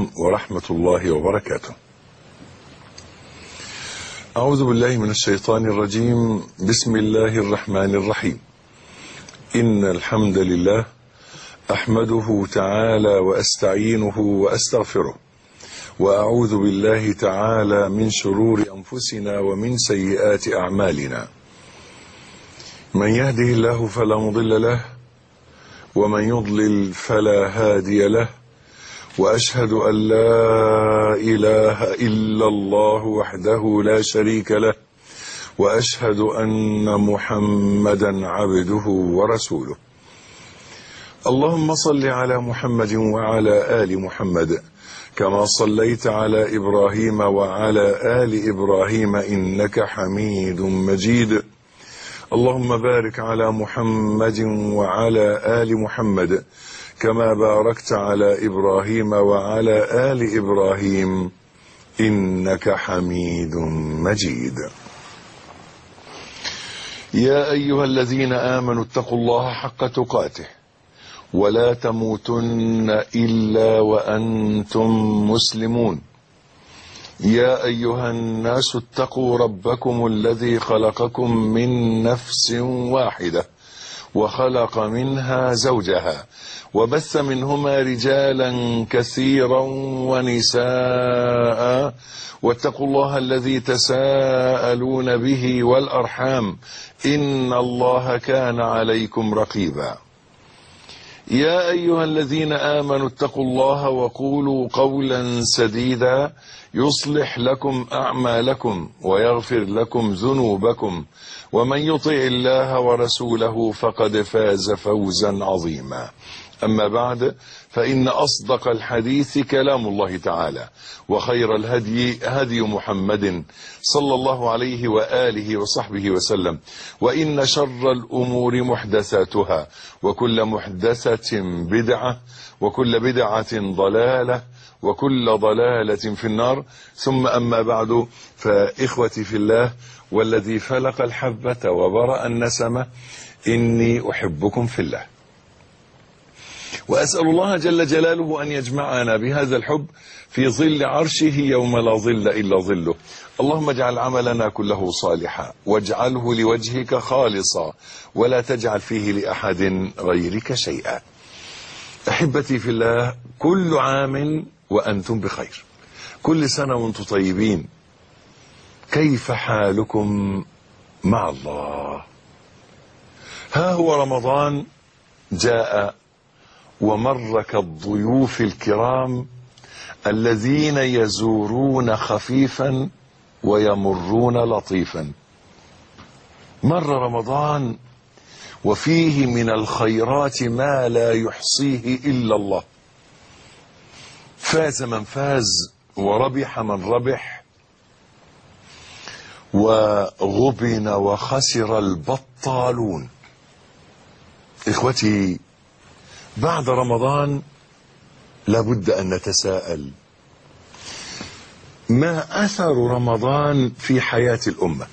عليكم ورحمة الله وبركاته. أعوذ بالله من الشيطان الرجيم. بسم الله الرحمن الرحيم. إن الحمد لله أحمده تعالى وأستعينه وأستغفره، وأعوذ بالله تعالى من شرور أنفسنا ومن سيئات أعمالنا. من يهده الله فلا مضل له، ومن يضلل فلا هادي له، وأشهد أن لا إله إلا الله وحده لا شريك له، وأشهد أن محمدا عبده ورسوله. اللهم صل على محمد وعلى آل محمد كما صليت على إبراهيم وعلى آل إبراهيم إنك حميد مجيد. اللهم بارك على محمد وعلى آل محمد كما باركت على إبراهيم وعلى آل إبراهيم إنك حميد مجيد. يا أيها الذين آمنوا اتقوا الله حق تقاته ولا تموتن إلا وأنتم مسلمون. يا أيها الناس اتقوا ربكم الذي خلقكم من نفس واحدة وخلق منها زوجها وبث منهما رجالا كثيرا ونساء، واتقوا الله الذي تساءلون به والأرحام إن الله كان عليكم رقيبا. يا أيها الذين آمنوا اتقوا الله وقولوا قولا سديدا يصلح لكم أعمالكم ويغفر لكم ذنوبكم، ومن يطع الله ورسوله فقد فاز فوزا عظيما. أما بعد، فإن أصدق الحديث كلام الله تعالى، وخير الهدي هدي محمد صلى الله عليه وآله وصحبه وسلم، وإن شر الأمور محدثاتها، وكل محدثة بدعة، وكل بدعة ضلالة، وكل ضلالة في النار. ثم أما بعد، فإخوتي في الله والذي فلق الحبة وبرأ النسمة، إني أحبكم في الله، وأسأل الله جل جلاله أن يجمعنا بهذا الحب في ظل عرشه يوم لا ظل إلا ظله. اللهم اجعل عملنا كله صالحا، واجعله لوجهك خالصا، ولا تجعل فيه لأحد غيرك شيئا. أحبتي في الله، كل عام وأنتم بخير، كل سنة وأنتم طيبين. كيف حالكم مع الله؟ ها هو رمضان جاء ومر كالضيوف الكرام الذين يزورون خفيفا ويمرون لطيفا. مر رمضان وفيه من الخيرات ما لا يحصيه إلا الله. فاز من فاز، وربح من ربح، وغبن وخسر البطالون. إخوتي، بعد رمضان لابد أن نتساءل: ما أثر رمضان في حياة الأمة؟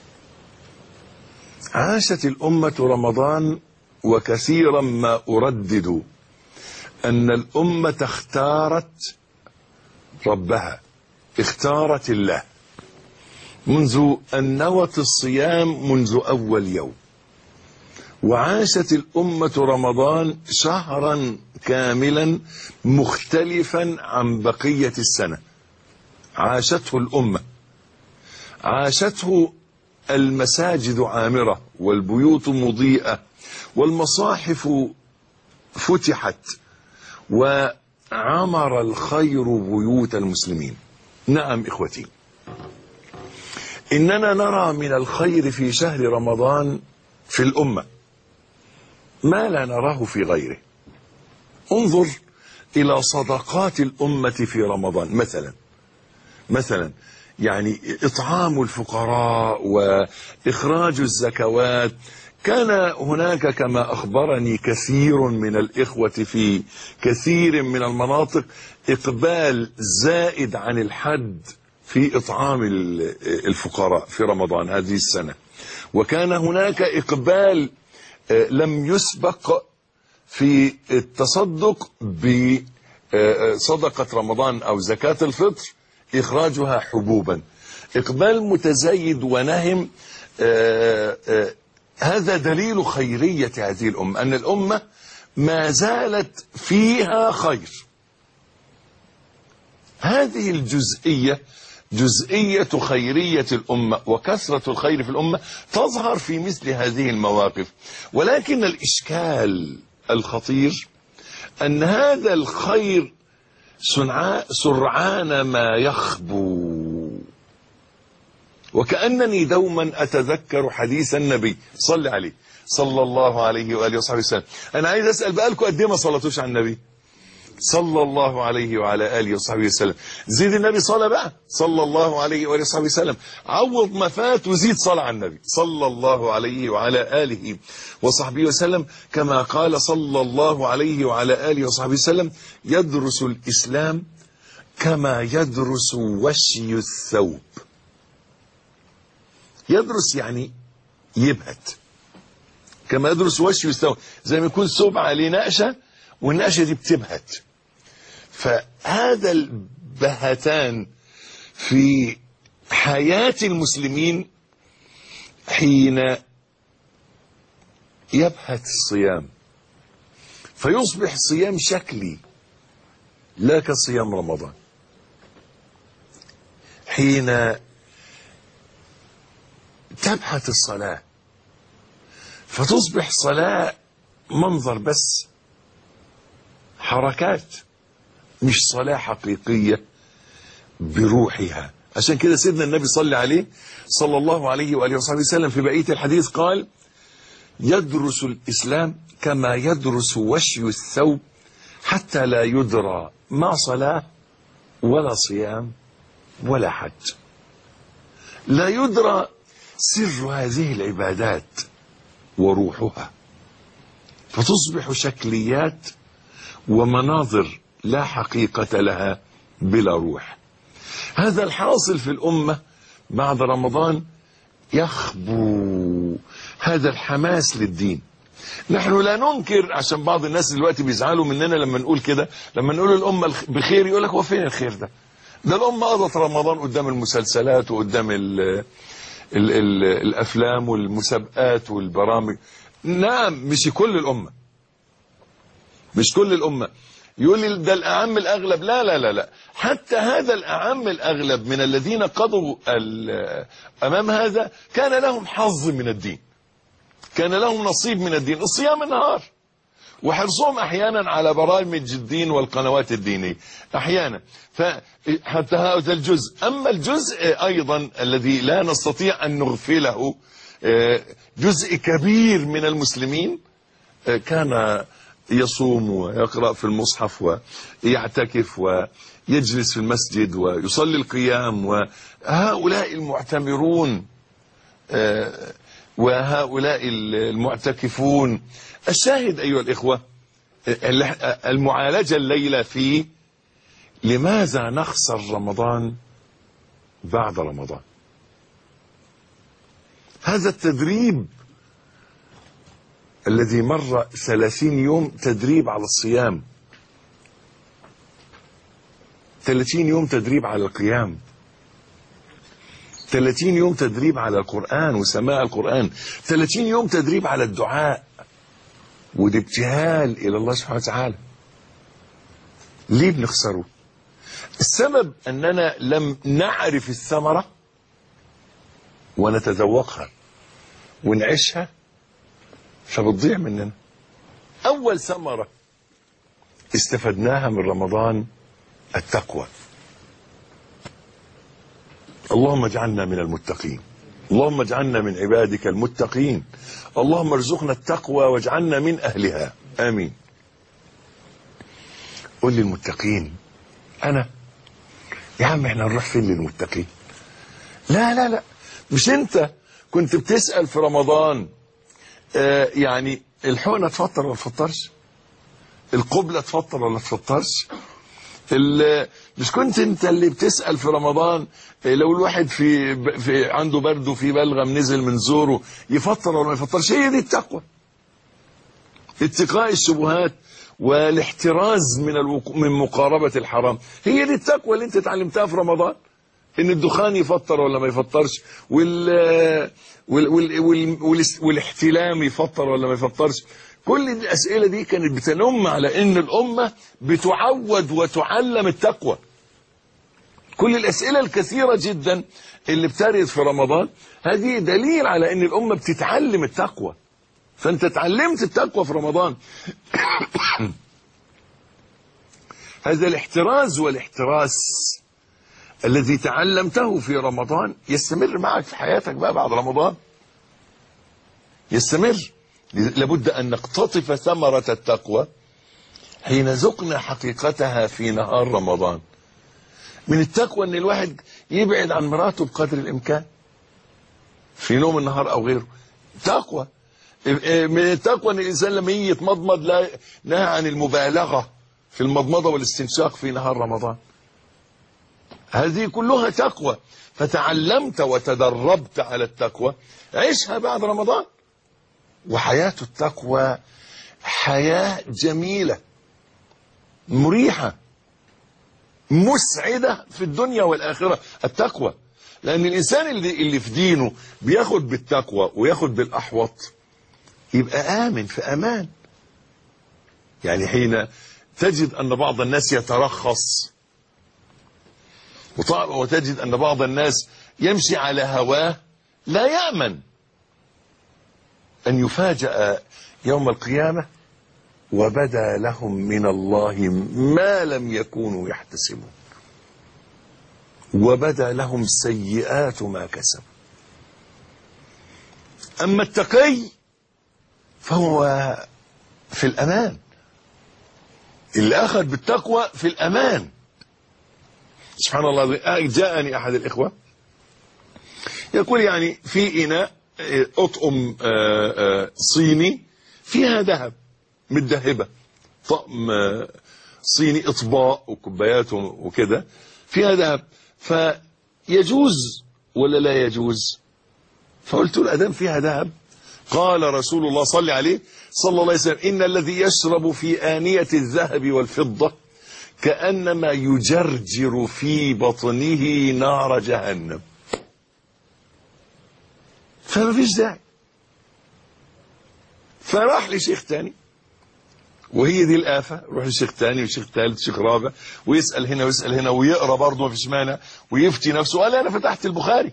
عاشت الأمة رمضان، وكثيرا ما أردد أن الأمة اختارت ربها، اختارت الله، منذ أن نوت الصيام منذ أول يوم. وعاشت الأمة رمضان شهرا كاملا مختلفا عن بقية السنة. عاشته الأمة، عاشته المساجد عامرة، والبيوت مضيئة، والمصاحف فتحت، وعمر الخير بيوت المسلمين. نعم إخوتي، إننا نرى من الخير في شهر رمضان في الأمة ما لا نراه في غيره. انظر إلى صدقات الأمة في رمضان. مثلا يعني إطعام الفقراء وإخراج الزكوات. كان هناك كما أخبرني كثير من الإخوة في كثير من المناطق إقبال زائد عن الحد في إطعام الفقراء في رمضان هذه السنة، وكان هناك إقبال لم يسبق في التصدق صدقة رمضان أو زكاة الفطر إخراجها حبوبا. إقبال متزايد ونهم، هذا دليل خيرية هذه الأمة، أن الأمة ما زالت فيها خير. هذه الجزئية، جزئية خيرية الأمة وكثرة الخير في الأمة، تظهر في مثل هذه المواقف. ولكن الإشكال الخطير أن هذا الخير سرعان ما يخبو. وكأنني دوما أتذكر حديث النبي صلى عليه صلى الله عليه وآله وصحبه وسلم. أنا عايز أسأل بقالكم قد إيه ما صلتوش على النبي صلى الله عليه وعلى آله وصحبه وسلم؟ زيد النبي صلى بقى صلى الله عليه وآله وصحبه وسلم، عوض ما فات وزيد صلى على النبي صلى الله عليه وعلى آله وصحبه وسلم. كما قال صلى الله عليه وعلى آله وصحبه وسلم: يدرس الإسلام كما يدرس وشي الثوب. يدرس يعني يبهت، كما يدرس وشي الثوب، زي ما يكون ثوب عليه نقشة والنقشة دي بتبهت. فهذا البهتان في حياة المسلمين حين يبهت الصيام، فيصبح صيام شكلي لا كصيام رمضان. حين تبهت الصلاة فتصبح صلاة منظر بس، حركات، مش صلاة حقيقية بروحها. عشان كده سيدنا النبي صلى عليه صلى الله عليه وآله وصحبه وسلم في بقية الحديث قال: يدرس الإسلام كما يدرس وشي الثوب حتى لا يدرى ما صلاة ولا صيام ولا حج. لا يدرى سر هذه العبادات وروحها، فتصبح شكليات ومناظر لا حقيقة لها بلا روح. هذا الحاصل في الأمة بعد رمضان، يخبو هذا الحماس للدين. نحن لا ننكر، عشان بعض الناس دلوقتي بيزعلوا مننا لما نقول كده، لما نقول الأمة بخير يقول لك هو فين الخير ده؟ ده الأمة قضت رمضان قدام المسلسلات وقدام الأفلام والمسابقات والبرامج. نعم، مش كل الأمة، مش كل الأمة. يقول لي ده الأعم الأغلب. لا لا لا لا، حتى هذا الأعم الأغلب من الذين قضوا أمام هذا كان لهم حظ من الدين، كان لهم نصيب من الدين، الصيام النهار وحرصهم أحيانا على برامج الدين والقنوات الدينية أحيانا. فحتى هذا الجزء. أما الجزء أيضا الذي لا نستطيع أن نغفله، جزء كبير من المسلمين كان يصوم ويقرأ في المصحف ويعتكف ويجلس في المسجد ويصلي القيام، وهؤلاء المعتمرون وهؤلاء المعتكفون. الشاهد أيها الإخوة، المعالجة الليلة فيه لماذا نخسر رمضان بعد رمضان. هذا التدريب الذي مر 30 يوم تدريب على الصيام، 30 يوم تدريب على القيام، 30 يوم تدريب على القرآن وسماع القرآن، 30 يوم تدريب على الدعاء والابتهال إلى الله سبحانه وتعالى. ليه بنخسره؟ السبب أننا لم نعرف الثمرة ونتذوقها ونعيشها، فبتضيع مننا. أول ثمرة استفدناها من رمضان التقوى. اللهم اجعلنا من المتقين، اللهم اجعلنا من عبادك المتقين، اللهم ارزقنا التقوى واجعلنا من أهلها، آمين. قل لي المتقين، أنا يا عم احنا نروح فين للمتقين؟ لا لا لا، مش انت كنت بتسأل في رمضان يعني الحقنة تفطر ولا تفطرش؟ القبلة تفطر ولا تفطرش؟ مش كنت انت اللي بتسأل في رمضان لو الواحد في عنده برد وفي بلغم نزل من زوره يفطر ولا ما يفطرش؟ هي دي التقوى، اتقاء الشبهات والاحتراز من مقاربة الحرام. هي دي التقوى اللي انت اتعلمتها في رمضان، ان الدخان يفطر ولا ما يفطرش، والاحتلام يفطر ولا ما يفطرش. كل الأسئلة دي كانت بتنم على ان الأمة بتعود وتعلم التقوى. كل الأسئلة الكثيرة جدا اللي بترد في رمضان هذه دليل على ان الأمة بتتعلم التقوى. فانت اتعلمت التقوى في رمضان. هذا الاحتراز والاحتراس الذي تعلمته في رمضان يستمر معك في حياتك بقى بعد رمضان، يستمر. لابد أن نقتطف ثمرة التقوى حين ذقنا حقيقتها في نهار رمضان. من التقوى أن الواحد يبعد عن مراته بقدر الإمكان في نوم النهار أو غيره، تقوى. من التقوى أن الإنسان لما يجي يتمضمض لا نهى عن المبالغة في المضمضة والاستنشاق في نهار رمضان. هذه كلها تقوى. فتعلمت وتدربت على التقوى، عيشها بعد رمضان. وحياة التقوى حياة جميلة مريحة مسعدة في الدنيا والآخرة. التقوى، لأن الإنسان اللي في دينه بياخد بالتقوى وياخد بالأحوط يبقى آمن في أمان. يعني حين تجد أن بعض الناس يترخص، وتجد أن بعض الناس يمشي على هواه، لا يأمن أن يفاجأ يوم القيامة وبدا لهم من الله ما لم يكونوا يحتسبون، وبدا لهم سيئات ما كسبوا. أما التقي فهو في الأمان، اللي أخذ بالتقوى في الأمان. سبحان الله. جاءني أحد الإخوة يقول يعني في إناء أطقم صيني فيها ذهب متذهبة، طقم صيني، إطباق وكوبايات وكده فيها ذهب، فيجوز ولا لا يجوز؟ فقلت له أدام فيها ذهب، قال رسول الله صلى عليه صلى الله عليه وسلم: إن الذي يشرب في آنية الذهب والفضة كأنما يجرجر في بطنه نار جهنم. فما فيش داعي. فراح لشيخ تاني، وهي دي الآفة، روح لشيخ تاني وشيخ ثالث وشيخ رابع، ويسأل هنا ويسأل هنا ويقرأ برضه ما فيش مانع، ويفتي نفسه. قال أنا فتحت البخاري.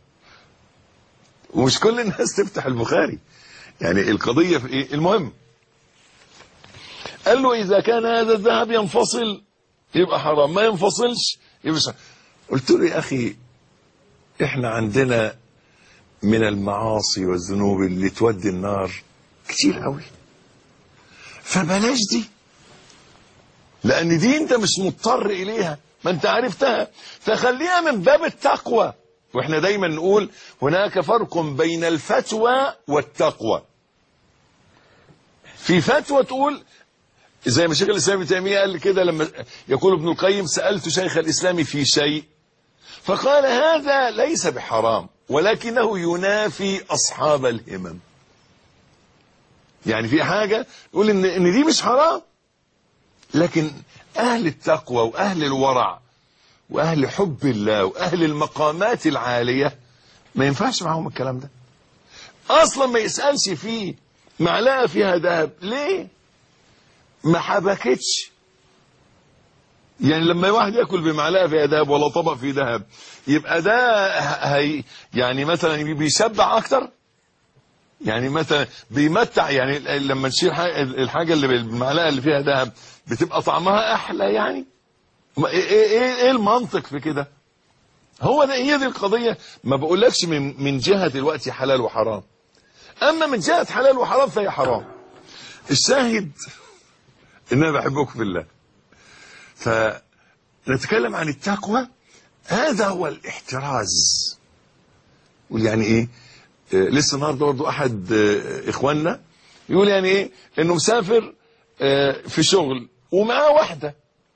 ومش كل الناس تفتح البخاري، يعني القضية في إيه؟ المهم قال له إذا كان هذا الذهب ينفصل يبقى حرام، ما ينفصلش يبقى حرام. قلت له يا أخي إحنا عندنا من المعاصي والذنوب اللي تودي النار كتير قوي، فبلاش دي، لأن دي أنت مش مضطر إليها، ما أنت عرفتها، فخليها من باب التقوى. وإحنا دايما نقول هناك فرق بين الفتوى والتقوى. في فتوى تقول زي ما شيخ الإسلام ابن تيمية قال كده، لما يقول ابن القيم: سألت شيخ الإسلام في شيء فقال هذا ليس بحرام ولكنه ينافي أصحاب الهمم. يعني في حاجة يقول إن دي مش حرام، لكن أهل التقوى وأهل الورع وأهل حب الله وأهل المقامات العالية ما ينفعش معهم الكلام ده أصلا. ما يسألش فيه معلقة فيها ذهب ليه؟ ما حبكتش. يعني لما واحد يأكل بمعلقة فيها ذهب ولا طبق فيه ذهب يبقى ده يعني مثلا بيشبع أكتر، يعني مثلا بيمتع. يعني لما نشيل الحاجة اللي بالمعلقة اللي فيها ذهب بتبقى طعمها أحلى. يعني إيه المنطق في كده؟ هي دي القضية. ما بقولكش من جهة دلوقتي حلال وحرام، أما من جهة حلال وحرام فهي حرام. الشاهد إن أنا بحبكم في الله. فنتكلم عن التقوى، هذا هو الاحتراز. يعني إيه؟ لسه النهارده برضه أحد إخواننا يقول يعني إيه إنه مسافر في شغل ومعاه واحدة،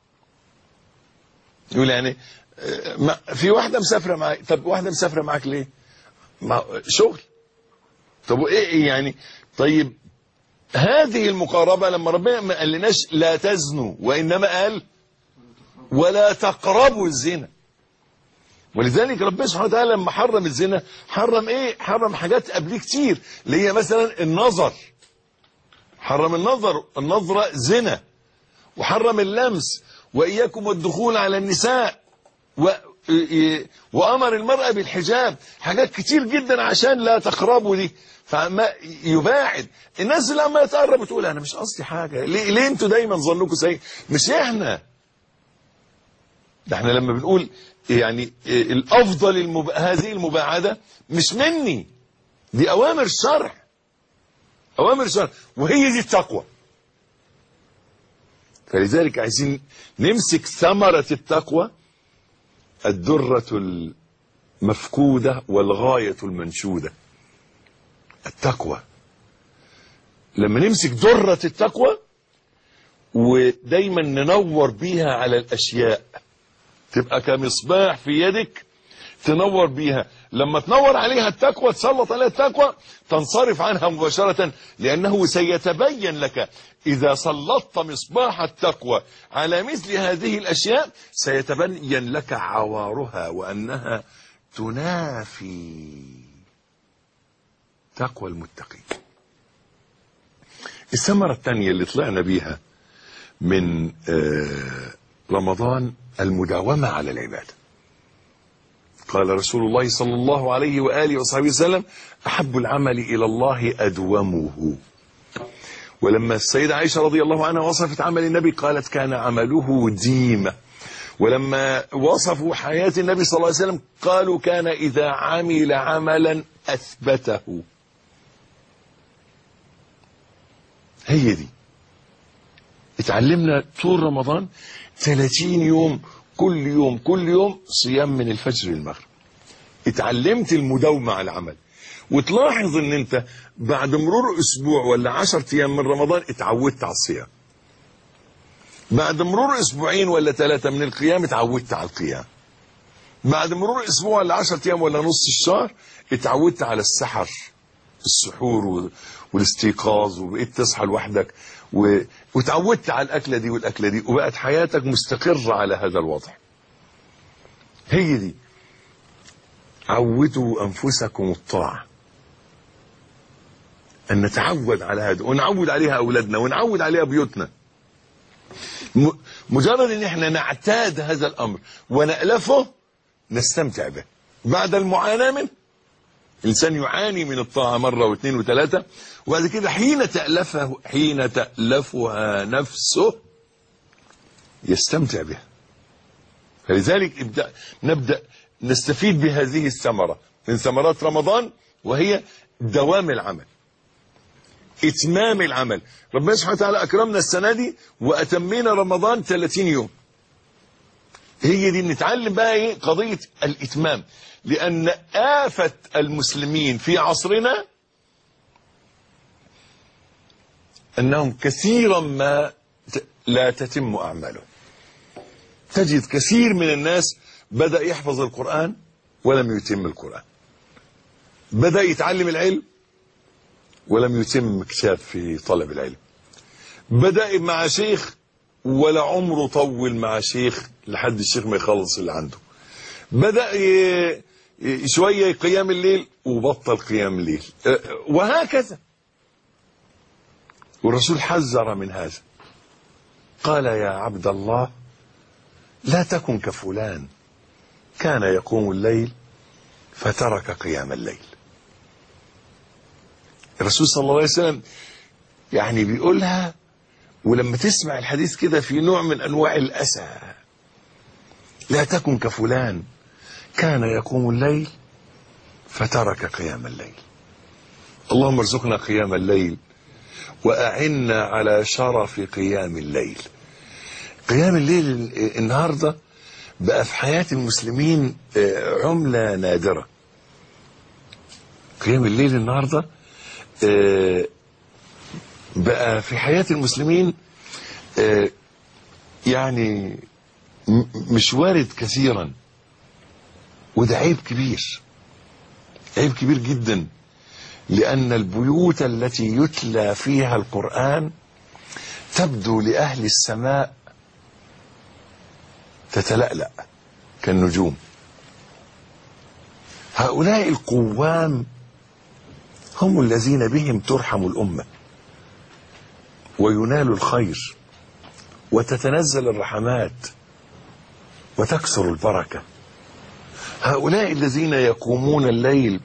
يقول يعني في واحدة مسافرة معاك. طب واحدة مسافرة معاك ليه؟ شغل. طب وإيه يعني؟ طيب هذه المقاربة لما ربنا ما قالناش لا تزنوا، وإنما قال ولا تقربوا الزنا. ولذلك ربنا سبحانه وتعالى لما حرم الزنا حرم ايه؟ حرم حاجات قبليه كتير، اللي هي مثلا النظر. حرم النظرة زنا، وحرم اللمس، وإياكم والدخول على النساء، وأمر المرأة بالحجاب. حاجات كتير جدا عشان لا تقربوا دي، فما يباعد الناس. لما يتقرب وتقول أنا مش قصدي حاجة، ليه انتوا دايما ظنكم سيء؟ مش احنا ده، احنا لما بنقول يعني الأفضل هذه المباعدة مش مني، دي أوامر الشرع، أوامر الشرع، وهي دي التقوى. فلذلك عايزين نمسك ثمرة التقوى، الدرة المفقودة والغاية المنشودة. التقوى لما نمسك درة التقوى ودايما ننور بيها على الأشياء، تبقى كمصباح في يدك تنور بيها. لما تنور عليها التقوى، تسلط عليها التقوى، تنصرف عنها مباشرة، لأنه سيتبين لك إذا سلطت مصباح التقوى على مثل هذه الأشياء سيتبين لك عوارها، وأنها تنافي تقوى المتقين. الثمرة الثانية اللي طلعنا بيها من رمضان المداومة على العبادة. قال رسول الله صلى الله عليه وآله وصحبه وسلم: أحب العمل إلى الله أدومه. ولما السيدة عائشة رضي الله عنها وصفت عمل النبي قالت: كان عمله ديمة. ولما وصفوا حياة النبي صلى الله عليه وسلم قالوا: كان إذا عمل عملا أثبته. هي دي اتعلمنا طول رمضان 30 يوم، كل يوم صيام من الفجر للمغرب. اتعلمت المداومة على العمل، وتلاحظ ان انت بعد مرور اسبوع ولا 10 ايام من رمضان اتعودت على الصيام. بعد مرور اسبوعين ولا 3 من القيام اتعودت على القيام. بعد مرور اسبوع ولا 10 ايام ولا نص الشهر اتعودت على السحر، السحور والاستيقاظ، وبقيت تصحى لوحدك، وتعودت على الأكلة دي والأكلة دي، وبقت حياتك مستقرة على هذا الوضع. هي دي، عودوا أنفسكم الطاعة، أن نتعود على هذا، ونعود عليها أولادنا، ونعود عليها بيوتنا. مجرد أن احنا نعتاد هذا الأمر ونألفه نستمتع به. بعد المعاناة منه، الإنسان يعاني من الطاعة مرة واثنين وثلاثة، وبعد كده حين تألفها نفسه يستمتع بها. فلذلك نبدأ نستفيد بهذه الثمرة من ثمرات رمضان، وهي دوام العمل، إتمام العمل. ربنا سبحانه وتعالى أكرمنا السنة دي وأتمينا رمضان 30 يوم. هي دي بنتعلم بقى ايه؟ قضية الإتمام. لأن آفة المسلمين في عصرنا أنهم كثيرا ما لا تتم أعمالهم. تجد كثير من الناس بدأ يحفظ القرآن ولم يتم القرآن، بدأ يتعلم العلم ولم يتم كتاب في طلب العلم، بدأ مع شيخ ولا عمره طول مع شيخ لحد الشيخ ما يخلص اللي عنده، بدأ شوية قيام الليل وبطل قيام الليل، وهكذا. والرسول حذر من هذا، قال: يا عبد الله لا تكن كفلان كان يقوم الليل فترك قيام الليل. الرسول صلى الله عليه وسلم يعني بيقولها، ولما تسمع الحديث كده في نوع من أنواع الأسى. لا تكن كفلان كان يقوم الليل فترك قيام الليل. اللهم ارزقنا قيام الليل، وأعنا على شرف قيام الليل. قيام الليل النهاردة بقى في حياة المسلمين عملة نادرة. قيام الليل النهاردة بقى في حياة المسلمين يعني مش وارد كثيرا، وده عيب كبير، عيب كبير جدا. لأن البيوت التي يتلى فيها القرآن تبدو لأهل السماء تتلألأ كالنجوم. هؤلاء القوام هم الذين بهم ترحم الأمة وينال الخير وتتنزل الرحمات وتكثر البركة. هؤلاء الذين يقومون الليل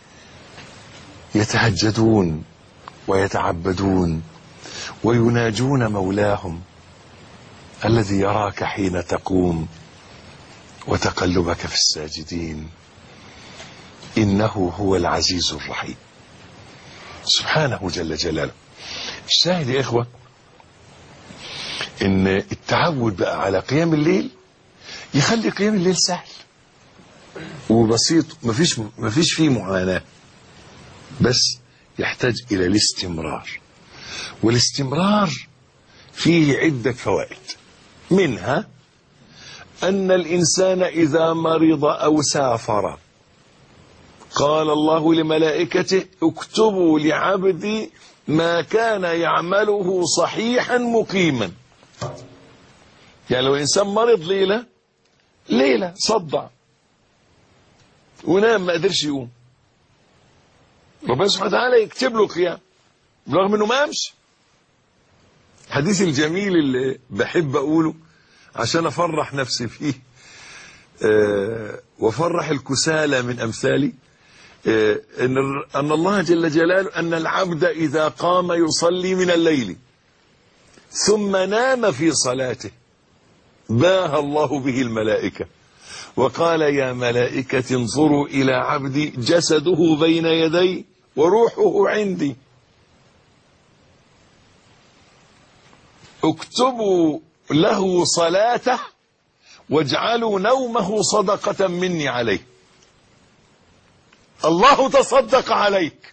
يتهجدون ويتعبدون ويناجون مولاهم الذي يراك حين تقوم وتقلبك في الساجدين، إنه هو العزيز الرحيم سبحانه جل جلاله. الشاهد يا إخوة إن التعود بقى على قيام الليل يخلي قيام الليل سهل وبسيط، مفيش فيه معاناة، بس يحتاج إلى الاستمرار، والاستمرار فيه عدة فوائد، منها أن الإنسان إذا مرض أو سافر قال الله لملائكته اكتبوا لعبدي ما كان يعمله صحيحا مقيما. يعني لو الإنسان مرض ليلة صدع ونام ما قدرش يقوم، ربنا سبحانه وتعالى يكتب له قيام رغم انه ما قامش. الحديث الجميل اللي بحب اقوله عشان افرح نفسي فيه وافرح الكسالى من امثالي، ان الله جل جلاله ان العبد اذا قام يصلي من الليل ثم نام في صلاته باهى الله به الملائكة وقال يا ملائكة انظروا إلى عبدي جسده بين يدي وروحه عندي، اكتبوا له صلاته واجعلوا نومه صدقة مني عليه. الله تصدق عليك،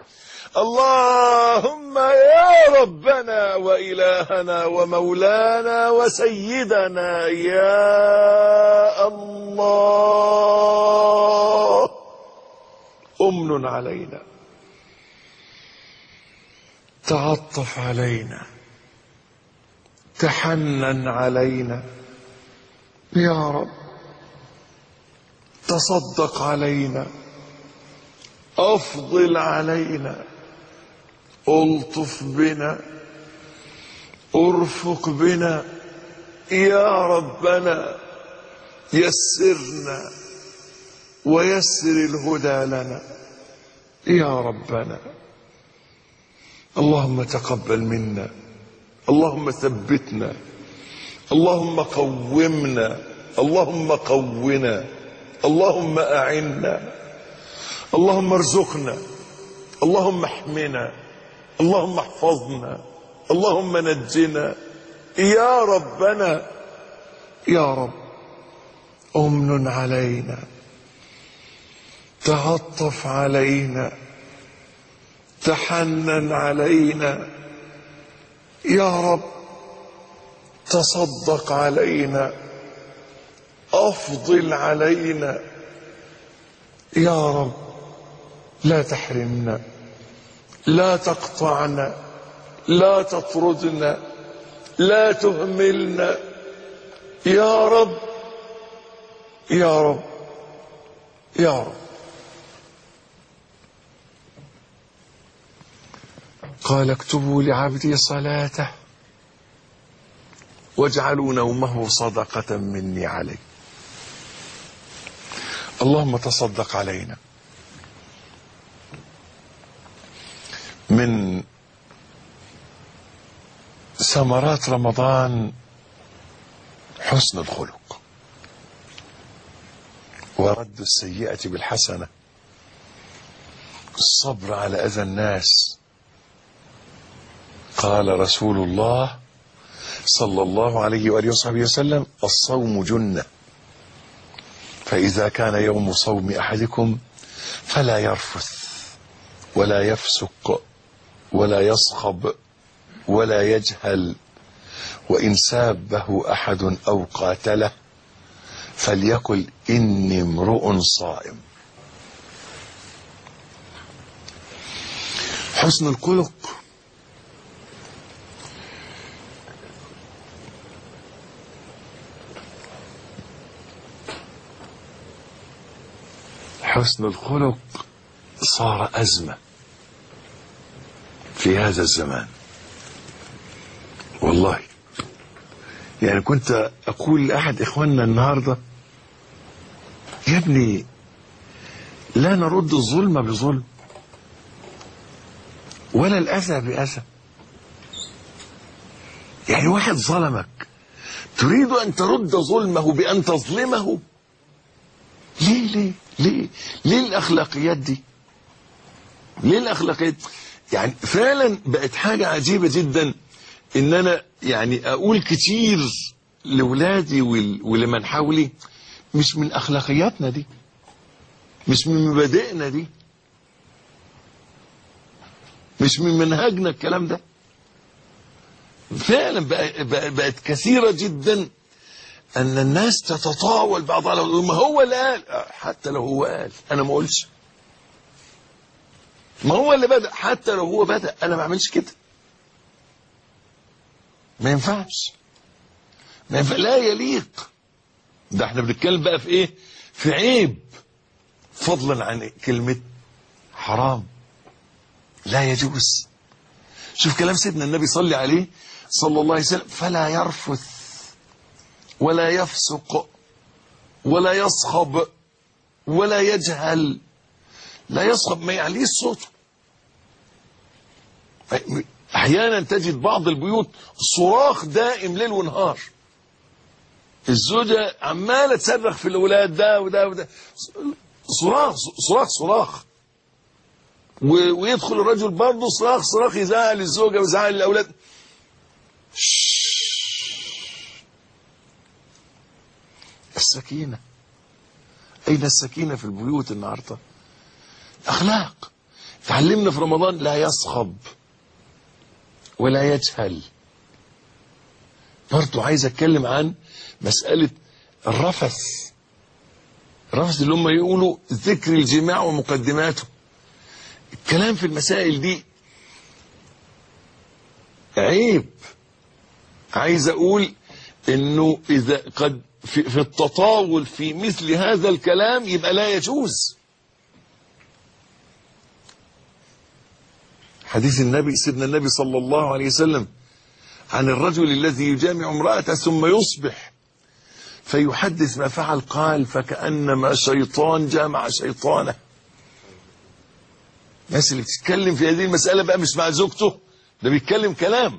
اللهم يا ربنا وإلهنا ومولانا وسيدنا يا الله أمن علينا، تعطف علينا، تحنن علينا يا رب، تصدق علينا، أفضل علينا، ألطف بنا، أرفق بنا يا ربنا، يسرنا ويسر الهدى لنا يا ربنا. اللهم تقبل منا، اللهم ثبتنا، اللهم قومنا، اللهم قونا، اللهم أعنا، اللهم ارزقنا، اللهم احمنا، اللهم احفظنا، اللهم نجنا يا ربنا يا رب. أمن علينا، تعطف علينا، تحنن علينا يا رب، تصدق علينا، أفضل علينا يا رب، لا تحرمنا، لا تقطعنا، لا تطردنا، لا تهملنا يا رب يا رب يا رب. قال اكتبوا لعبدي صلاته واجعلوا نومه صدقة مني عليه. اللهم تصدق علينا. من ثمرات رمضان حسن الخلق ورد السيئة بالحسنة، الصبر على أذى الناس. قال رسول الله صلى الله عليه وآله وصحبه وسلم الصوم جنة، فإذا كان يوم صوم أحدكم فلا يرفث ولا يفسق ولا يصخب ولا يجهل، وإن سابه أحد أو قاتله فليقل إني امرؤ صائم. حسن الخلق حسن الخلق صار أزمة في هذا الزمان والله. يعني كنت أقول لأحد إخواننا النهاردة يا ابني لا نرد الظلم بظلم ولا الأذى بأذى. يعني واحد ظلمك تريد أن ترد ظلمه بأن تظلمه؟ ليه الأخلاقيات دي؟ ليه الأخلاقيات؟ يعني فعلا بقت حاجة عجيبة جدا إن أنا يعني أقول كتير لولادي ولمن حولي مش من أخلاقياتنا دي، مش من مبادئنا دي، مش من منهجنا الكلام ده. فعلا بقت كثيرة جدا أن الناس تتطاول بعضها على ما هو اللي قال. حتى لو هو قال أنا ما أقولش، ما هو اللي بدأ، حتى لو هو بدأ أنا ما أعملش كده. ما ينفعش، ما ينفع، لا يليق. ده احنا بنتكلم بقى في ايه؟ في عيب، فضلا عن كلمة حرام. لا يجوز. شوف كلام سيدنا النبي صلى عليه صلى الله عليه وسلم: فلا يرفث ولا يفسق ولا يصخب ولا يجهل. لا يصخب ما يعليش صوته. احيانا تجد بعض البيوت صراخ دائم ليل ونهار، الزوجة عمالة تصرخ في الأولاد ده وده وده، صراخ صراخ صراخ، ويدخل الرجل برضه صراخ صراخ، يزعل الزوجة ويزعل الأولاد. السكينة، أين السكينة في البيوت النهاردة؟ أخلاق. تعلمنا في رمضان: لا يصخب ولا يجهل. برضه عايز أتكلم عن مسألة الرفث. الرفث اللي هم يقولوا ذكر الجماع ومقدماته. الكلام في المسائل دي عيب. عايز أقول إنه إذا قد في التطاول في مثل هذا الكلام يبقى لا يجوز. حديث النبي سيدنا النبي صلى الله عليه وسلم عن الرجل الذي يجامع امرأته ثم يصبح فيحدث ما فعل، قال: فكأنما شيطان جامع شيطانه. الناس اللي بتتكلم في هذه المسألة بقى مش مع زوجته، ده بيتكلم كلام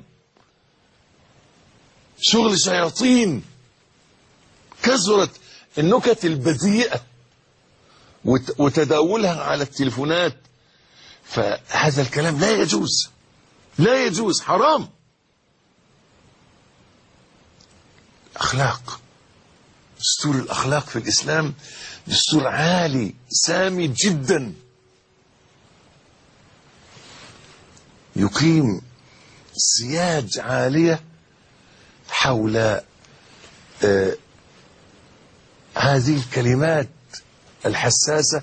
شغل شياطين. كثرت النكت البذيئة وتداولها على التليفونات. فهذا الكلام لا يجوز، لا يجوز، حرام. أخلاق، دستور الأخلاق في الإسلام دستور عالي سامي جدا، يقيم سياج عالية حول هذه الكلمات الحساسة.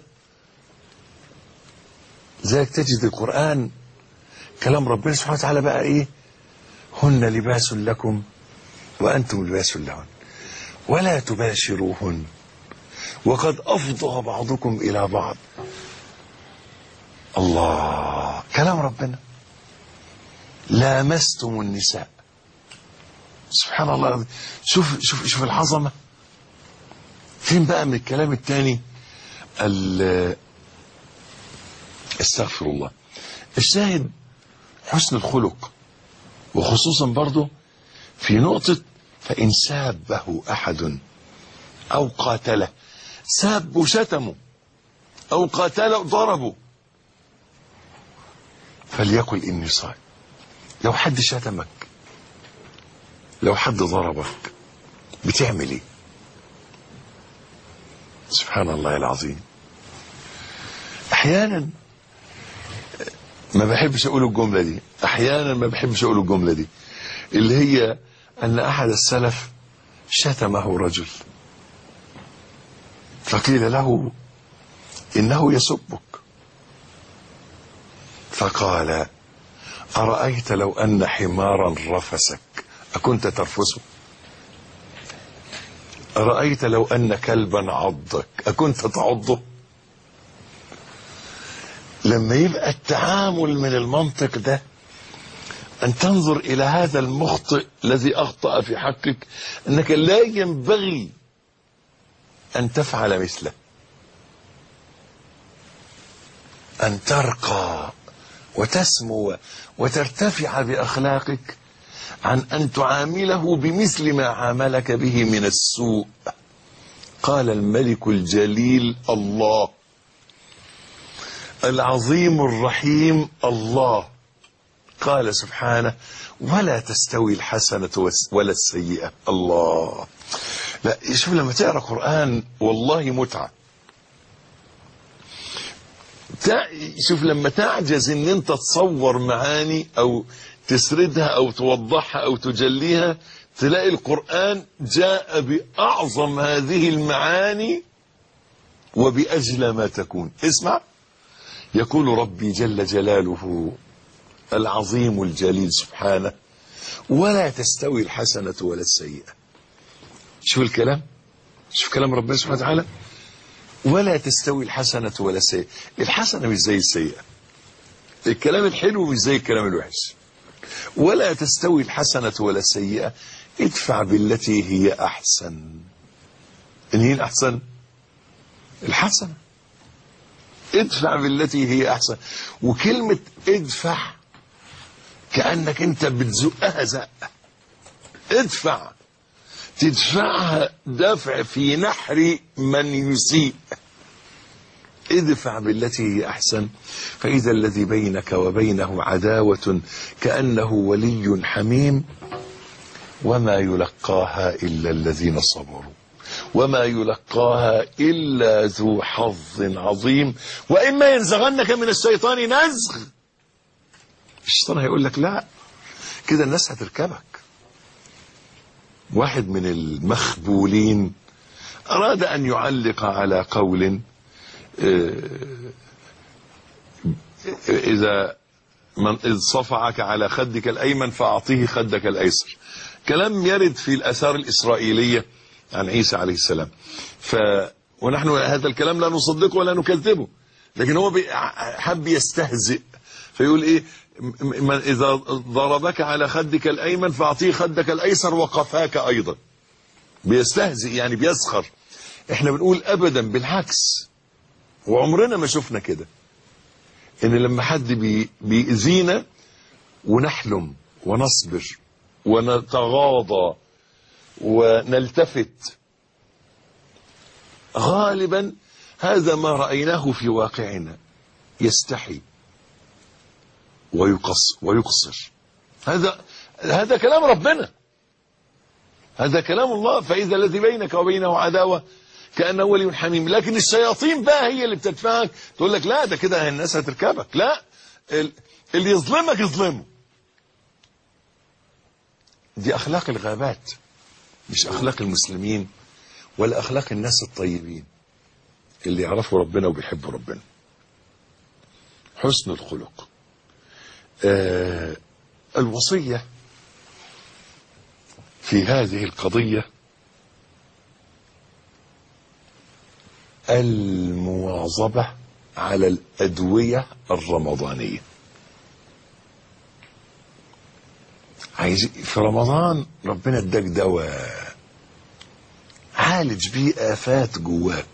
لذلك تجد القرآن كلام ربنا سبحانه وتعالى بقى إيه؟ هن لباس لكم وأنتم لباس لهن ولا تباشروهن وقد أفضى بعضكم إلى بعض. الله، كلام ربنا. لامستم النساء. سبحان الله. شوف العظمة. فين بقى من الكلام الثاني؟ استغفر الله. الشاهد حسن الخلق، وخصوصا برضه في نقطة: فإن سابه أحد أو قاتله. ساب وشتمه أو قاتله ضربه فليقل إني صائم. لو حد شتمك، لو حد ضربك، بتعمل إيه؟ سبحان الله العظيم. أحيانا ما بحبش أقول الجملة دي، أحيانا ما بحبش أقول الجملة دي، اللي هي أن أحد السلف شتمه رجل فقيل له إنه يسبك، فقال: أرأيت لو أن حمارا رفسك أكنت ترفسه؟ أرأيت لو أن كلبا عضك أكنت تعضه؟ لما يبقى التعامل من المنطق ده أن تنظر إلى هذا المخطئ الذي أخطأ في حقك أنك لا ينبغي أن تفعل مثله، أن ترقى وتسمو وترتفع بأخلاقك عن أن تعامله بمثل ما عاملك به من السوء. قال الملك الجليل الله العظيم الرحيم الله، قال سبحانه: ولا تستوي الحسنة ولا السيئة. الله، لا شوف لما تقرأ قرآن والله متعة. شوف لما تعجز ان انت تصور معاني او تسردها او توضحها او تجليها، تلاقي القرآن جاء بأعظم هذه المعاني وبأجل ما تكون. اسمع، يقول ربي جل جلاله العظيم الجليل سبحانه: ولا تستوي الحسنة ولا السيئة. شوف الكلام، شوف كلام ربنا سبحانه وتعالى: ولا تستوي الحسنة ولا السيئة. الحسنة مش زي السيئة، الكلام الحلو مش زي الكلام الوحش. ولا تستوي الحسنة ولا السيئة، ادفع بالتي هي أحسن. إن هي أحسن الحسنة، ادفع بالتي هي أحسن. وكلمة ادفع كأنك انت بتزقها زقة. ادفع، تدفعها دفع في نحر من يسيء. ادفع بالتي هي أحسن فإذا الذي بينك وبينه عداوة كأنه ولي حميم وما يلقاها إلا الذين صبروا وما يلقاها إلا ذو حظ عظيم وإما ينزغنك من الشيطان نزغ. الشيطان هيقول لك لا كده الناس هتركبك. واحد من المخبولين أراد أن يعلق على قول إذا من صفعك على خدك الأيمن فأعطيه خدك الأيسر. كلام يرد في الآثار الإسرائيلية عن عيسى عليه السلام. ونحن هذا الكلام لا نصدقه ولا نكذبه، لكن هو حب يستهزئ فيقول إيه: من إذا ضربك على خدك الأيمن فأعطيه خدك الأيسر وقفاك أيضا. بيستهزئ يعني بيسخر. احنا بنقول أبدا بالعكس، وعمرنا ما شفنا كده، ان لما حد بيأذينا ونحلم ونصبر ونتغاضى ونلتفت، غالبا هذا ما رأيناه في واقعنا، يستحي ويقصر. هذا كلام ربنا، هذا كلام الله. فإذا الذي بينك وبينه عداوة كأنه ولي حميم. لكن الشياطين بقى هي اللي بتدفعك، تقول لك لا ده كده الناس هتركبك. لا، اللي يظلمك يظلمه. دي أخلاق الغابات، مش أخلاق المسلمين ولا أخلاق الناس الطيبين اللي يعرفوا ربنا وبيحبوا ربنا. حسن الخلق. الوصية في هذه القضية المواظبة على الأدوية الرمضانية. عايز في رمضان ربنا اداك دواء عالج بيه آفات جواك،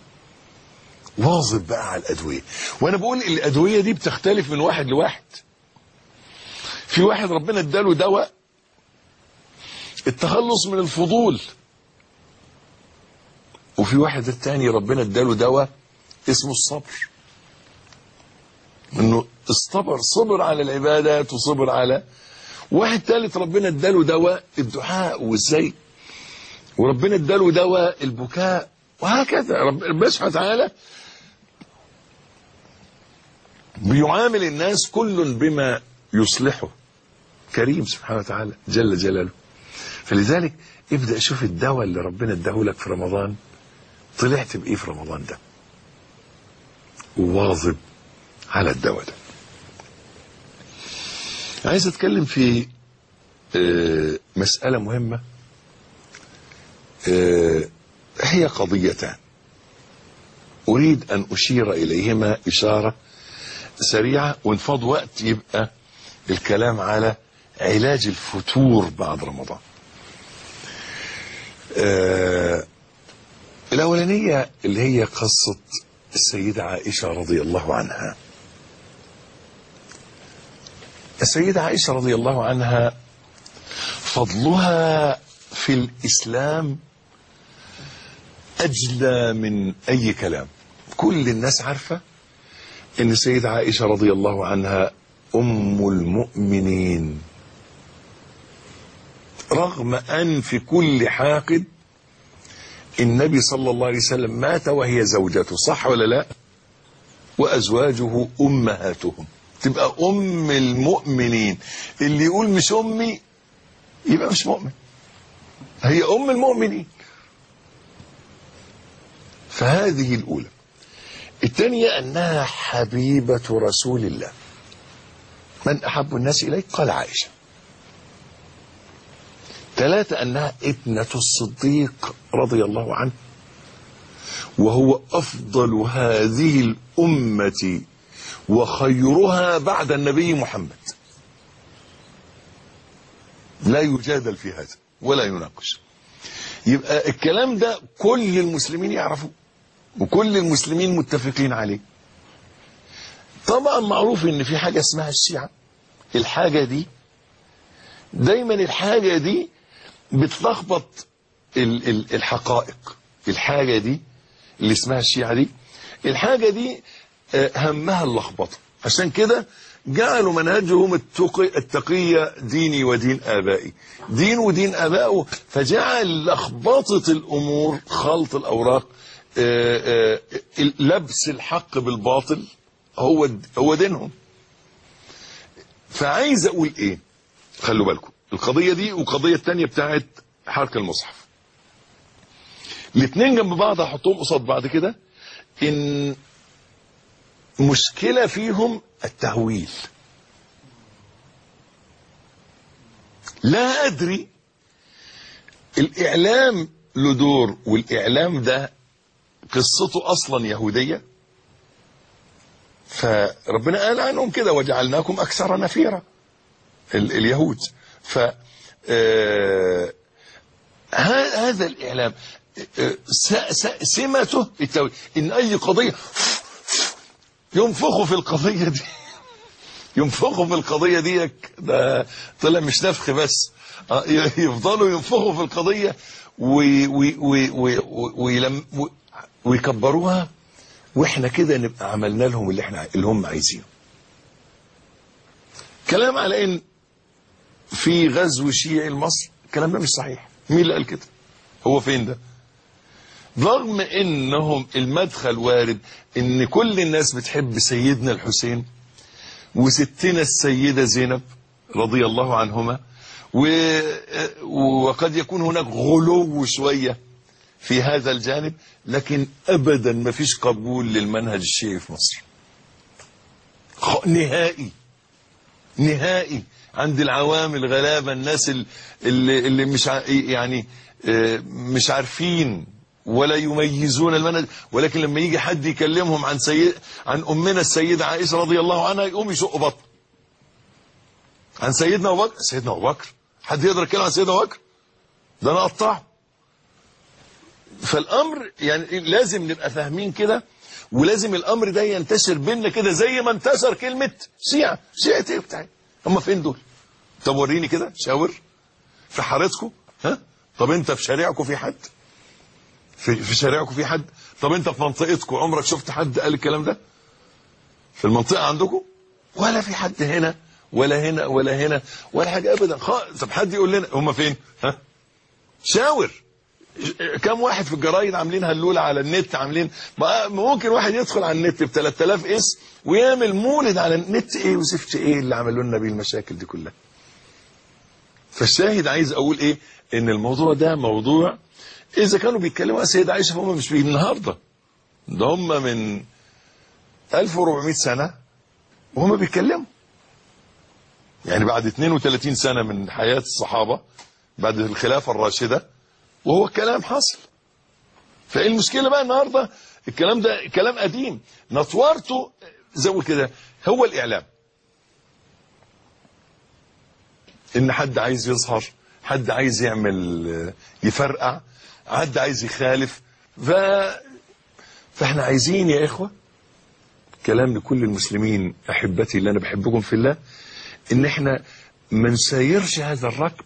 واظب بقى على الأدوية. وأنا بقول الأدوية دي بتختلف من واحد لواحد. في واحد ربنا اداله دواء التخلص من الفضول، وفي واحد التاني ربنا اداله دواء اسمه الصبر، انه صبر على العبادات وصبر على. واحد ثالث ربنا اداله دواء الدعاء وازاي، وربنا اداله دواء البكاء، وهكذا. ربنا سبحانه وتعالى بيعامل الناس كل بما يصلحه. كريم سبحانه وتعالى جل جلاله. فلذلك ابدأ شوف الدواء اللي ربنا اداه لك في رمضان، طلعت بإيه في رمضان ده، وواظب على الدواء ده. عايز اتكلم في مسألة مهمة، هي قضيتان أريد أن أشير إليهما إشارة سريعة، وانفض وقت يبقى الكلام على علاج الفتور بعد رمضان. الأولانية اللي هي قصة السيدة عائشة رضي الله عنها. السيدة عائشة رضي الله عنها فضلها في الإسلام أجلى من أي كلام. كل الناس عارفة إن السيدة عائشة رضي الله عنها أم المؤمنين، رغم أن في كل حاقد النبي صلى الله عليه وسلم مات وهي زوجته، صح ولا لا؟ وأزواجه أمهاتهم، تبقى أم المؤمنين. اللي يقول مش أمي يبقى مش مؤمن، هي أم المؤمنين. فهذه الأولى. الثانية أنها حبيبة رسول الله. من أحب الناس إليك؟ قال عائشة. ثلاثة أنها ابنة الصديق رضي الله عنه، وهو أفضل هذه الأمة وخيرها بعد النبي محمد، لا يجادل في هذا ولا يناقش. يبقى الكلام ده كل المسلمين يعرفوا وكل المسلمين متفقين عليه. طبعا معروف ان في حاجة اسمها الشيعة. الحاجة دي دايما الحاجة دي بتلخبط الحقائق. الحاجة دي اللي اسمها الشيعة دي، الحاجة دي همها اللخبطة. عشان كده جعلوا منهجهم التقية ديني ودين آبائي، دين ودين آبائه، فجعل لخبطة الأمور، خلط الأوراق، لبس الحق بالباطل هو دينهم. فعايز أقول إيه؟ خلوا بالكم القضية دي والقضية التانية بتاعت حرق المصحف، الاثنين جنب بعض هحطهم قصاد بعض كده. إن مشكلة فيهم التهويل. لا أدري، الإعلام له دور، والإعلام ده قصته أصلا يهودية، فربنا قال عنهم كده وجعلناكم أكثر نفيرا، اليهود. ف هذا الإعلام سمته التهويل، إن أي قضية ينفخوا في القضية دي، ينفخوا في القضية دي. ده طلع مش نفخ بس، يفضلوا ينفخوا في القضية ويكبروها، واحنا كده نبقى عملنا لهم اللي هم عايزينه. كلام على ان في غزو شيعي لمصر، الكلام ده مش صحيح. مين اللي قال كده؟ هو فين ده؟ رغم انهم المدخل وارد ان كل الناس بتحب سيدنا الحسين وستنا السيدة زينب رضي الله عنهما، وقد يكون هناك غلو شوية في هذا الجانب، لكن ابدا ما فيش قبول للمنهج الشيعي في مصر نهائي نهائي. عند العوام الغلابة، الناس اللي مش يعني مش عارفين ولا يميزون المنهج، ولكن لما يجي حد يكلمهم عن أمنا السيدة عائشة رضي الله عنها يقوم يشق بطن. عن سيدنا أبو بكر، سيدنا أبو بكر حد يقدر يتكلم عن سيدنا أبو بكر؟ ده أنا أقطعه. فالأمر يعني لازم نبقى فاهمين كده، ولازم الأمر ده ينتشر بيننا كده زي ما انتشر كلمة شيعة. شيعة ايه بتاعي؟ هم فين دول؟ طب وريني كده، شاور في حارتكم. ها؟ طب انت في شارعكم في حد؟ في شارعكم في حد؟ طب انت في منطقتكم عمرك شفت حد قال الكلام ده؟ في المنطقة عندكم؟ ولا في حد هنا ولا هنا ولا هنا ولا حاجة ابدا. طب حد يقول لنا هم فين؟ ها؟ شاور. كم واحد في الجرايد عاملين هلولة على النت، عاملين ممكن واحد يدخل على النت ب 3000 اسم ويعمل مولد على النت. ايه وزفت ايه اللي عملوا لنا بيه المشاكل دي كلها؟ فالشاهد عايز اقول ايه؟ ان الموضوع ده موضوع اذا كانوا بيتكلموا عن السيدة عائشة فهم مش النهارده، ده هم من 1400 سنة وهم بيتكلموا. يعني بعد 32 سنة من حياة الصحابة بعد الخلافة الراشدة وهو الكلام حصل. فايه المشكلة بقى النهاردة؟ الكلام ده كلام قديم نطورته زي كده. هو الإعلام، إن حد عايز يظهر، حد عايز يعمل يفرقع، حد عايز يخالف. فاحنا عايزين يا إخوة، كلام لكل المسلمين أحبتي اللي أنا بحبكم في الله، إن احنا ما نسيرش هذا الركب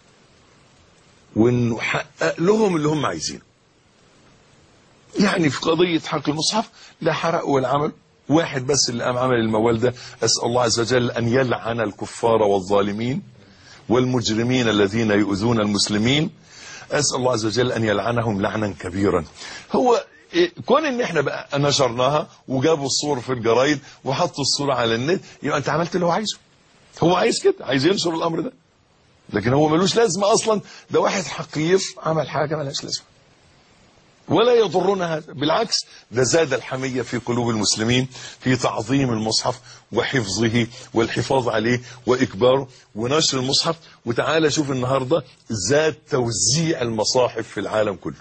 ونحقق لهم اللي هم عايزينه. يعني في قضية حق المصحف لا حرق ولا عمل، واحد بس اللي قام عمل الموال ده. أسأل الله عز وجل أن يلعن الكفار والظالمين والمجرمين الذين يؤذون المسلمين. أسأل الله عز وجل أن يلعنهم لعنا كبيرا. هو كون ان احنا بقى نشرناها وجابوا الصور في الجرايد وحطوا الصورة على النت، يبقى انت عملت اللي هو عايزه. هو عايز كده، عايز ينشر الامر ده، لكن هو ملوش لازمة اصلا. ده واحد حقير عمل حاجة ملهاش لازمة ولا يضرنا هذا، بالعكس ده زاد الحمية في قلوب المسلمين في تعظيم المصحف وحفظه والحفاظ عليه وإكباره ونشر المصحف. وتعالى شوف النهاردة زاد توزيع المصاحف في العالم كله.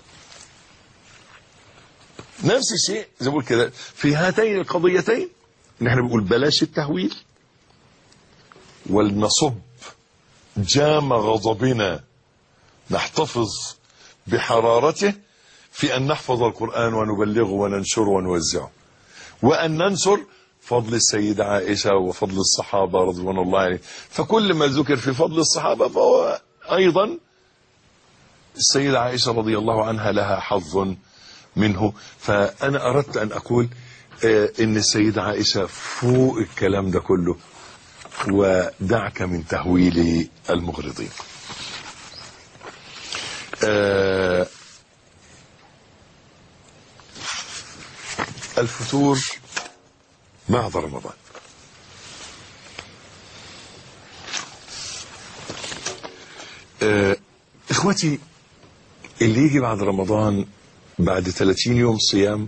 نفس الشيء زي ما بقول كده في هاتين القضيتين، ان احنا بنقول بلاش التهويل، ولنصب جام غضبنا نحتفظ بحرارته في أن نحفظ القرآن ونبلغه وننشره ونوزعه، وأن ننشر فضل السيدة عائشة وفضل الصحابة رضوان الله عليهم. فكل ما ذكر في فضل الصحابة فهو أيضا السيدة عائشة رضي الله عنها لها حظ منه. فأنا أردت أن أقول إن السيدة عائشة فوق الكلام ده كله، ودعك من تهويل المغرضين. الفتور بعد رمضان. اخوتي، اللي يجي بعد رمضان بعد 30 يوم صيام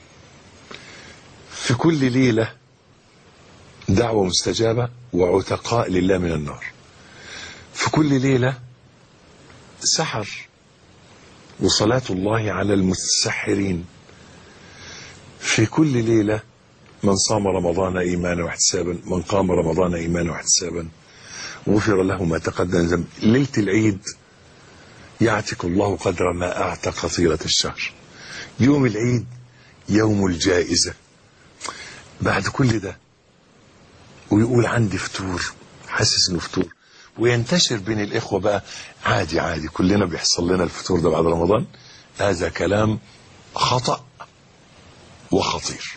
في كل ليلة دعوة مستجابة وعتقاء لله من النار. في كل ليلة سحر وصلاة الله على المتسحرين. في كل ليلة من صام رمضان إيمانا واحتسابا، من قام رمضان إيمانا واحتسابا غفر له ما تقدم من ذنبه. ليلة العيد يعتق الله قدر ما أعتق طيلة الشهر. يوم العيد يوم الجائزة. بعد كل ده ويقول عندي فتور، حاسس انه فتور، وينتشر بين الإخوة بقى عادي عادي كلنا بيحصل لنا الفتور ده بعد رمضان. هذا كلام خطأ وخطير،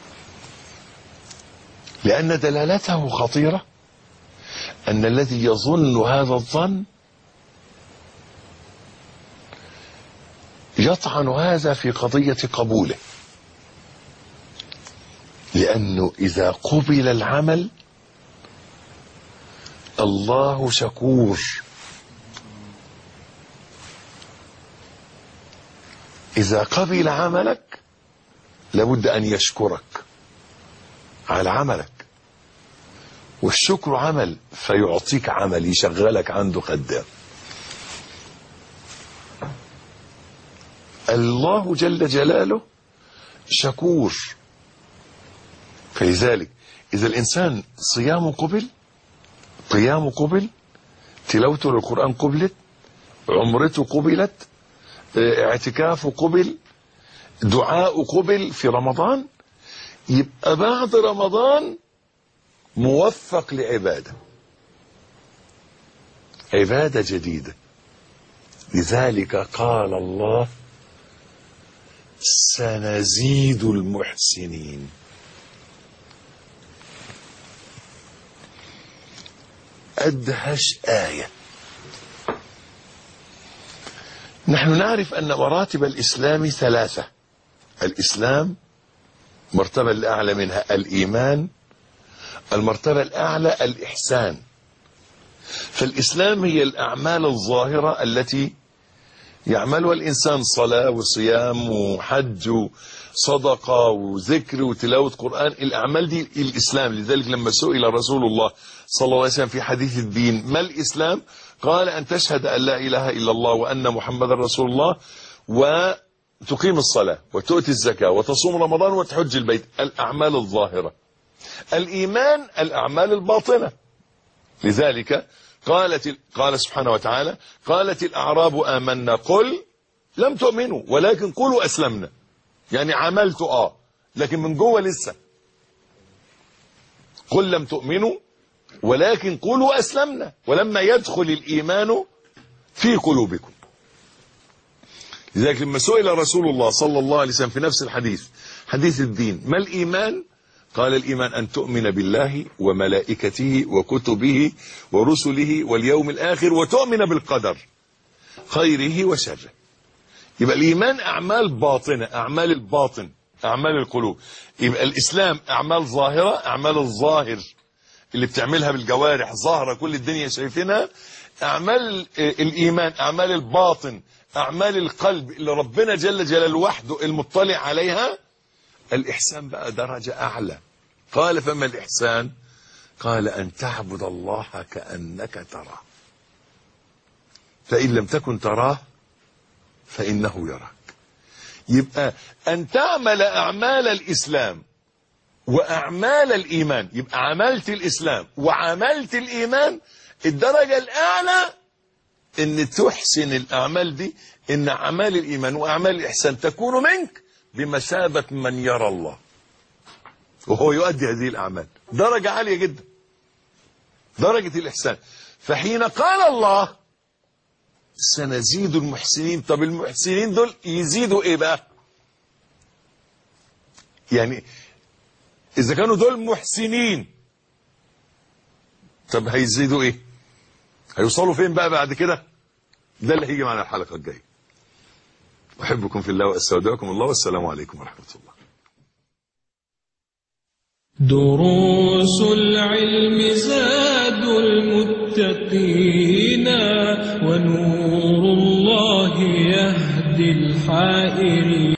لأن دلالته خطيرة. أن الذي يظن هذا الظن يطعن هذا في قضية قبوله، لأنه إذا قبل العمل الله شكور. إذا قبل عملك لابد أن يشكرك على عملك، والشكر عمل، فيعطيك عمل يشغلك عنده خدام. الله جل جلاله شكور. فلذلك إذا الإنسان صيامه قبل، قيامه قبل، تلاوته للقرآن قبلت، عمرته قبلت، اعتكافه قبل، دعاء قبل في رمضان، يبقى بعد رمضان موفق لعبادة، عبادة جديدة. لذلك قال الله سنزيد المحسنين. أدهش آية. نحن نعرف أن مراتب الإسلام ثلاثة. الإسلام مرتبة الأعلى منها الإيمان، المرتبة الأعلى الإحسان. فالإسلام هي الأعمال الظاهرة التي يعملها الإنسان صلاة وصيام وحج وصدقة وذكر وتلاوة قرآن. الأعمال دي الإسلام. لذلك لما سئل رسول الله صلى الله عليه وسلم في حديث الدين ما الإسلام؟ قال أن تشهد أن لا إله إلا الله وأن محمد رسول الله وتقيم الصلاة وتؤتي الزكاة وتصوم رمضان وتحج البيت. الأعمال الظاهرة. الإيمان الأعمال الباطنة. لذلك قال سبحانه وتعالى قالت الأعراب آمنا قل لم تؤمنوا ولكن قولوا أسلمنا. يعني عملت لكن من جوه لسه. قل لم تؤمنوا ولكن قولوا أسلمنا ولما يدخل الإيمان في قلوبكم. لذلك لما سئل رسول الله صلى الله عليه وسلم في نفس الحديث حديث الدين ما الإيمان؟ قال الإيمان أن تؤمن بالله وملائكته وكتبه ورسله واليوم الآخر وتؤمن بالقدر خيره وشره. يبقى الإيمان أعمال باطنة، أعمال الباطن، أعمال القلوب. يبقى الإسلام أعمال ظاهرة، أعمال الظاهر اللي بتعملها بالجوارح ظاهرة كل الدنيا شايفينها. أعمال الإيمان أعمال الباطن، أعمال القلب اللي ربنا جل جلاله وحده المطلع عليها. الإحسان بقى درجة أعلى. قال فما الإحسان؟ قال أن تعبد الله كأنك تراه فإن لم تكن تراه فإنه يراك. يبقى أن تعمل أعمال الإسلام وأعمال الإيمان. يبقى عملت الإسلام وعملت الإيمان. الدرجة الأعلى أن تحسن الأعمال دي، أن أعمال الإيمان وأعمال الإحسان تكون منك بمثابة من يرى الله وهو يؤدي هذه الأعمال. درجة عالية جدا، درجة الإحسان. فحين قال الله سنزيد المحسنين، طب المحسنين دول يزيدوا إيه بقى؟ يعني إذا كانوا دول محسنين طب هيزيدوا إيه؟ هيوصلوا فين بقى بعد كده؟ ده اللي هيجي معنا الحلقة الجاية. أحبكم في الله وأستودعكم الله والسلام عليكم ورحمة الله. دروس العلم زاد المتقين ونور الله يهدي الحائرين.